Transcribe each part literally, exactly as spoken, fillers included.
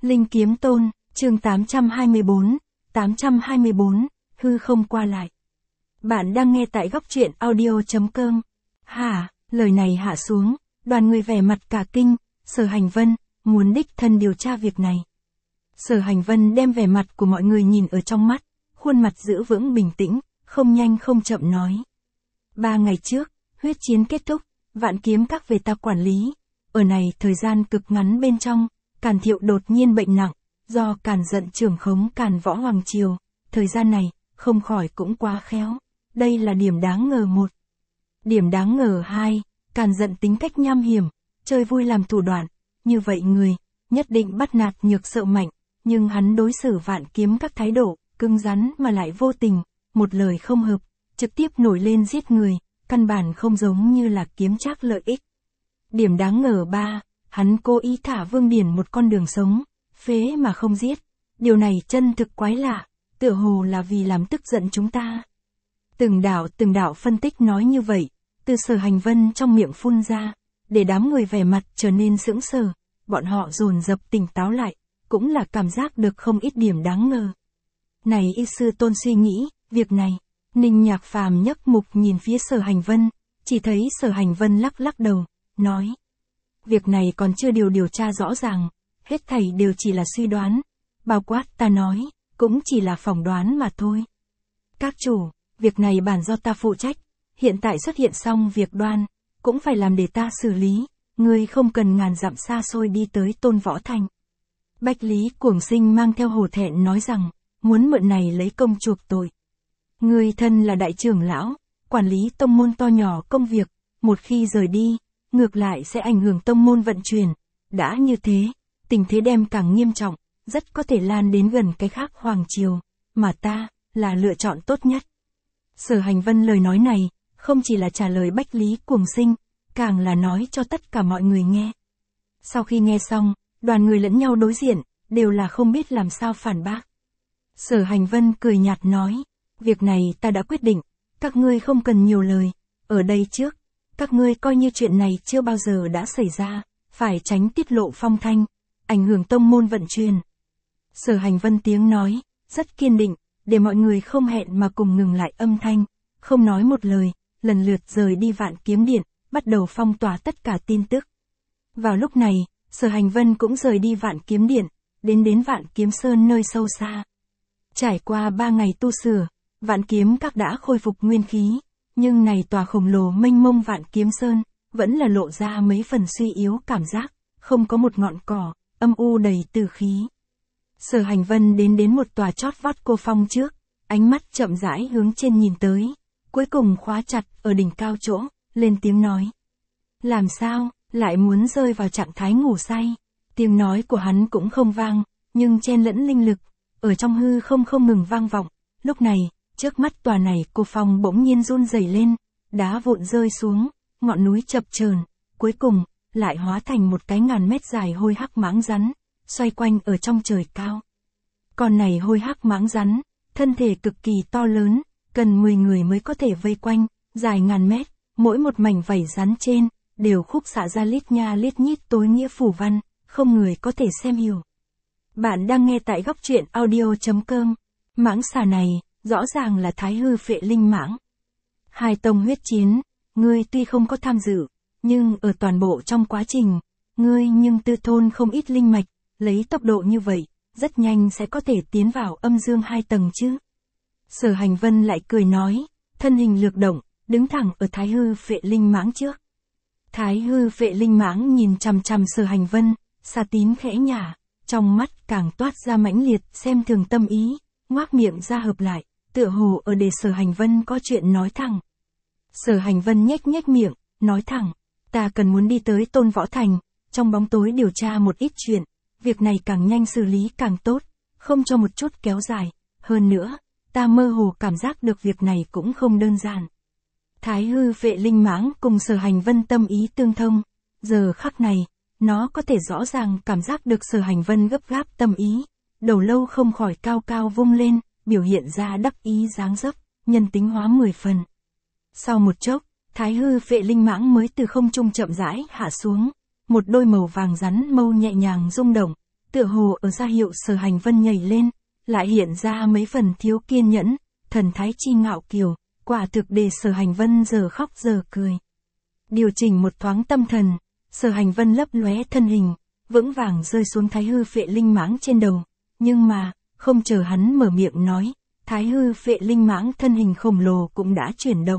Linh Kiếm Tôn, chương tám trăm hai mươi bốn, tám trăm hai mươi bốn, hư không qua lại. Bạn đang nghe tại góc truyện audio chấm com. Hả, lời này hạ xuống, đoàn người vẻ mặt cả kinh, Sở Hành Vân, muốn đích thân điều tra việc này. Sở Hành Vân đem vẻ mặt của mọi người nhìn ở trong mắt, khuôn mặt giữ vững bình tĩnh, không nhanh không chậm nói. Ba ngày trước, huyết chiến kết thúc, vạn kiếm các về ta quản lý. Ở này thời gian cực ngắn bên trong, Càn Thiệu đột nhiên bệnh nặng, do Càn Giận trưởng khống Càn Võ Hoàng Triều, thời gian này, không khỏi cũng quá khéo. Đây là điểm đáng ngờ một. Điểm đáng ngờ hai, Càn Giận tính cách nham hiểm, chơi vui làm thủ đoạn, như vậy người, nhất định bắt nạt nhược sợ mạnh, nhưng hắn đối xử vạn kiếm các thái độ, cứng rắn mà lại vô tình, một lời không hợp, trực tiếp nổi lên giết người, căn bản không giống như là kiếm trác lợi ích. Điểm đáng ngờ ba, hắn cố ý thả Vương Điển một con đường sống, phế mà không giết. Điều này chân thực quái lạ, tựa hồ là vì làm tức giận chúng ta. Từng đạo từng đạo phân tích nói như vậy, từ Sở Hành Vân trong miệng phun ra, để đám người vẻ mặt trở nên sững sờ, bọn họ dồn dập tỉnh táo lại, cũng là cảm giác được không ít điểm đáng ngờ. Này y sư Tôn suy nghĩ, việc này, Ninh Nhạc Phàm nhấc mục nhìn phía Sở Hành Vân, chỉ thấy Sở Hành Vân lắc lắc đầu, nói. Việc này còn chưa điều điều tra rõ ràng, hết thảy đều chỉ là suy đoán, bao quát ta nói, cũng chỉ là phỏng đoán mà thôi. Các chủ, việc này bản do ta phụ trách, hiện tại xuất hiện xong việc đoan, cũng phải làm để ta xử lý, ngươi không cần ngàn dặm xa xôi đi tới Tôn Võ Thành. Bách Lý Cuồng Sinh mang theo hổ thẹn nói rằng, muốn mượn này lấy công chuộc tội. Ngươi thân là đại trưởng lão, quản lý tông môn to nhỏ công việc, một khi rời đi, ngược lại sẽ ảnh hưởng tông môn vận chuyển. Đã như thế, tình thế đem càng nghiêm trọng, rất có thể lan đến gần cái khác Hoàng Triều, mà ta, là lựa chọn tốt nhất. Sở Hành Vân lời nói này, không chỉ là trả lời Bách Lý Cuồng Sinh, càng là nói cho tất cả mọi người nghe. Sau khi nghe xong, đoàn người lẫn nhau đối diện, đều là không biết làm sao phản bác. Sở Hành Vân cười nhạt nói, việc này ta đã quyết định, các ngươi không cần nhiều lời, ở đây trước, các ngươi coi như chuyện này chưa bao giờ đã xảy ra, phải tránh tiết lộ phong thanh, ảnh hưởng tông môn vận chuyển. Sở Hành Vân tiếng nói, rất kiên định, để mọi người không hẹn mà cùng ngừng lại âm thanh, không nói một lời, lần lượt rời đi Vạn Kiếm Điện, bắt đầu phong tỏa tất cả tin tức. Vào lúc này, Sở Hành Vân cũng rời đi Vạn Kiếm Điện, đến đến Vạn Kiếm Sơn nơi sâu xa. Trải qua ba ngày tu sửa, Vạn Kiếm các đã khôi phục nguyên khí, nhưng này tòa khổng lồ mênh mông Vạn Kiếm Sơn, vẫn là lộ ra mấy phần suy yếu cảm giác, không có một ngọn cỏ, âm u đầy tử khí. Sở Hành Vân đến đến một tòa chót vót cô phong trước, ánh mắt chậm rãi hướng trên nhìn tới, cuối cùng khóa chặt ở đỉnh cao chỗ, lên tiếng nói. Làm sao, lại muốn rơi vào trạng thái ngủ say? Tiếng nói của hắn cũng không vang, nhưng chen lẫn linh lực, ở trong hư không không ngừng vang vọng. Lúc này, trước mắt tòa này cô phong bỗng nhiên run rẩy lên, đá vụn rơi xuống, ngọn núi chập chờn, cuối cùng, lại hóa thành một cái ngàn mét dài hôi hắc mãng rắn, xoay quanh ở trong trời cao. Con này hôi hắc mãng rắn, thân thể cực kỳ to lớn, cần mười người mới có thể vây quanh, dài ngàn mét, mỗi một mảnh vảy rắn trên, đều khúc xạ ra lít nha lít nhít tối nghĩa phủ văn, không người có thể xem hiểu. Bạn đang nghe tại góc truyện audio chấm com. Mãng xà này, rõ ràng là Thái Hư Phệ Linh Mãng. Hai tông huyết chiến, ngươi tuy không có tham dự, nhưng ở toàn bộ trong quá trình, ngươi nhưng tư thôn không ít linh mạch, lấy tốc độ như vậy, rất nhanh sẽ có thể tiến vào âm dương hai tầng chứ. Sở Hành Vân lại cười nói, thân hình lược động, đứng thẳng ở Thái Hư Phệ Linh Mãng trước. Thái Hư Phệ Linh Mãng nhìn chằm chằm Sở Hành Vân, Sa Tín khẽ nhả, trong mắt càng toát ra mãnh liệt xem thường tâm ý, ngoác miệng ra hợp lại, tựa hồ ở để Sở Hành Vân có chuyện nói thẳng. Sở Hành Vân nhếch nhếch miệng, nói thẳng, ta cần muốn đi tới Tôn Võ Thành, trong bóng tối điều tra một ít chuyện, việc này càng nhanh xử lý càng tốt, không cho một chút kéo dài, hơn nữa, ta mơ hồ cảm giác được việc này cũng không đơn giản. Thái Hư Phệ Linh Mãng cùng Sở Hành Vân tâm ý tương thông, giờ khắc này, nó có thể rõ ràng cảm giác được Sở Hành Vân gấp gáp tâm ý, đầu lâu không khỏi cao cao vung lên, biểu hiện ra đắc ý dáng dấp, nhân tính hóa mười phần. Sau một chốc, Thái Hư Phệ Linh Mãng mới từ không trung chậm rãi hạ xuống, một đôi màu vàng rắn mâu nhẹ nhàng rung động, tựa hồ ở ra hiệu Sở Hành Vân nhảy lên, lại hiện ra mấy phần thiếu kiên nhẫn, thần thái chi ngạo kiều, quả thực để Sở Hành Vân giờ khóc giờ cười. Điều chỉnh một thoáng tâm thần, Sở Hành Vân lấp lóe thân hình, vững vàng rơi xuống Thái Hư Phệ Linh Mãng trên đầu, nhưng mà, không chờ hắn mở miệng nói, Thái Hư Phệ Linh Mãng thân hình khổng lồ cũng đã chuyển động.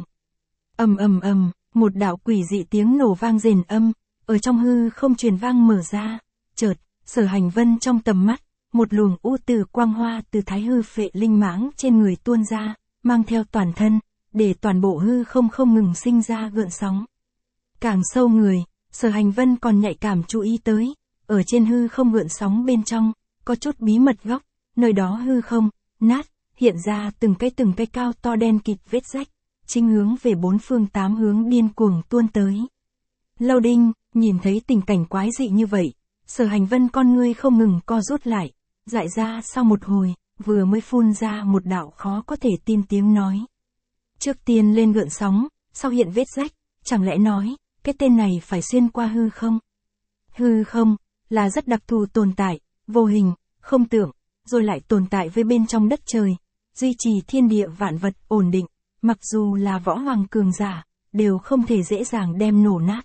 Ầm ầm ầm, một đạo quỷ dị tiếng nổ vang rền âm, ở trong hư không truyền vang mở ra, chợt, Sở Hành Vân trong tầm mắt, một luồng u từ quang hoa từ Thái Hư Phệ Linh Mãng trên người tuôn ra, mang theo toàn thân, để toàn bộ hư không không ngừng sinh ra gợn sóng. Càng sâu người, Sở Hành Vân còn nhạy cảm chú ý tới, ở trên hư không gợn sóng bên trong, có chút bí mật góc, nơi đó hư không, nát, hiện ra từng cái từng cái cao to đen kịt vết rách, chính hướng về bốn phương tám hướng điên cuồng tuôn tới. Lâu Đinh, nhìn thấy tình cảnh quái dị như vậy, Sở Hành Vân con ngươi không ngừng co rút lại, dại ra sau một hồi, vừa mới phun ra một đạo khó có thể tin tiếng nói. Trước tiên lên gợn sóng, sau hiện vết rách, chẳng lẽ nói, cái tên này phải xuyên qua hư không? Hư không, là rất đặc thù tồn tại, vô hình, không tưởng, rồi lại tồn tại với bên trong đất trời, duy trì thiên địa vạn vật ổn định, mặc dù là võ hoàng cường giả, đều không thể dễ dàng đem nổ nát.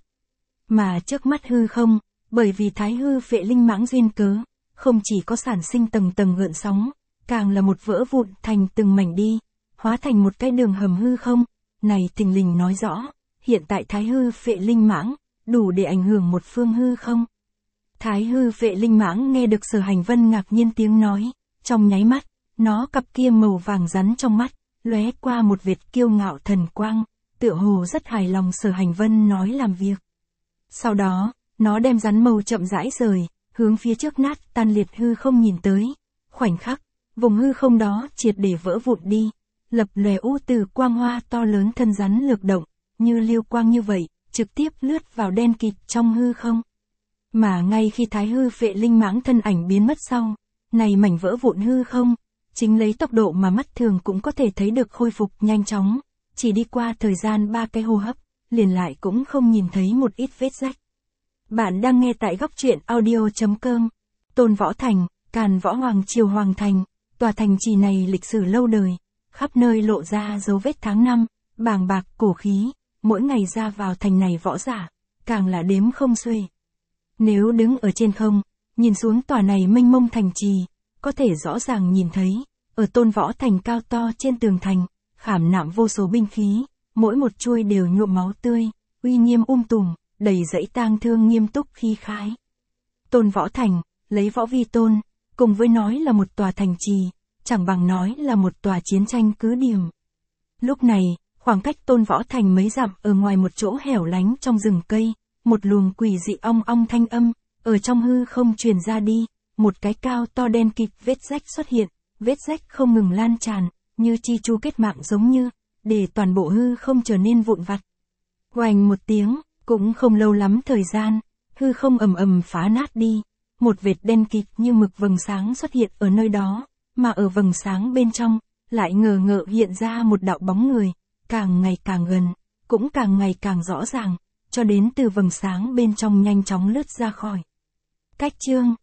Mà trước mắt hư không, bởi vì Thái Hư Phệ Linh Mãng duyên cớ, không chỉ có sản sinh tầng tầng gợn sóng, càng là một vỡ vụn thành từng mảnh đi, hóa thành một cái đường hầm hư không, này thình lình nói rõ, hiện tại Thái Hư Phệ Linh Mãng, đủ để ảnh hưởng một phương hư không. Thái Hư Phệ Linh Mãng nghe được Sở Hành Vân ngạc nhiên tiếng nói, trong nháy mắt, nó cặp kia màu vàng rắn trong mắt, lóe qua một vệt kiêu ngạo thần quang, tựa hồ rất hài lòng Sở Hành Vân nói làm việc. Sau đó, nó đem rắn màu chậm rãi rời, hướng phía trước nát tan liệt hư không nhìn tới. Khoảnh khắc, vùng hư không đó triệt để vỡ vụn đi, lập lòe u từ quang hoa to lớn thân rắn lược động, như liêu quang như vậy, trực tiếp lướt vào đen kịt trong hư không. Mà ngay khi Thái Hư Phệ Linh Mãng thân ảnh biến mất sau, này mảnh vỡ vụn hư không, chính lấy tốc độ mà mắt thường cũng có thể thấy được khôi phục nhanh chóng, chỉ đi qua thời gian ba cái hô hấp, liền lại cũng không nhìn thấy một ít vết rách. Bạn đang nghe tại góc truyện audio.com. Tôn Võ Thành, Càn Võ Hoàng Triều Hoàng Thành, tòa thành trì này lịch sử lâu đời, khắp nơi lộ ra dấu vết tháng năm, bàng bạc cổ khí, mỗi ngày ra vào thành này võ giả, càng là đếm không xuể. Nếu đứng ở trên không, nhìn xuống tòa này mênh mông thành trì, có thể rõ ràng nhìn thấy, ở Tôn Võ Thành cao to trên tường thành, khảm nạm vô số binh khí, mỗi một chuôi đều nhuộm máu tươi, uy nghiêm um tùm, đầy dẫy tang thương nghiêm túc khí khái. Tôn Võ Thành, lấy võ vi tôn, cùng với nói là một tòa thành trì, chẳng bằng nói là một tòa chiến tranh cứ điểm. Lúc này, khoảng cách Tôn Võ Thành mấy dặm ở ngoài một chỗ hẻo lánh trong rừng cây, một luồng quỷ dị ong ong thanh âm, ở trong hư không truyền ra đi, một cái cao to đen kịt vết rách xuất hiện, vết rách không ngừng lan tràn, như chi chu kết mạng giống như, để toàn bộ hư không trở nên vụn vặt. Oành một tiếng, cũng không lâu lắm thời gian, hư không ầm ầm phá nát đi, một vệt đen kịt như mực vầng sáng xuất hiện ở nơi đó, mà ở vầng sáng bên trong, lại ngờ ngợ hiện ra một đạo bóng người, càng ngày càng gần, cũng càng ngày càng rõ ràng, cho đến từ vầng sáng bên trong nhanh chóng lướt ra khỏi. Cách chương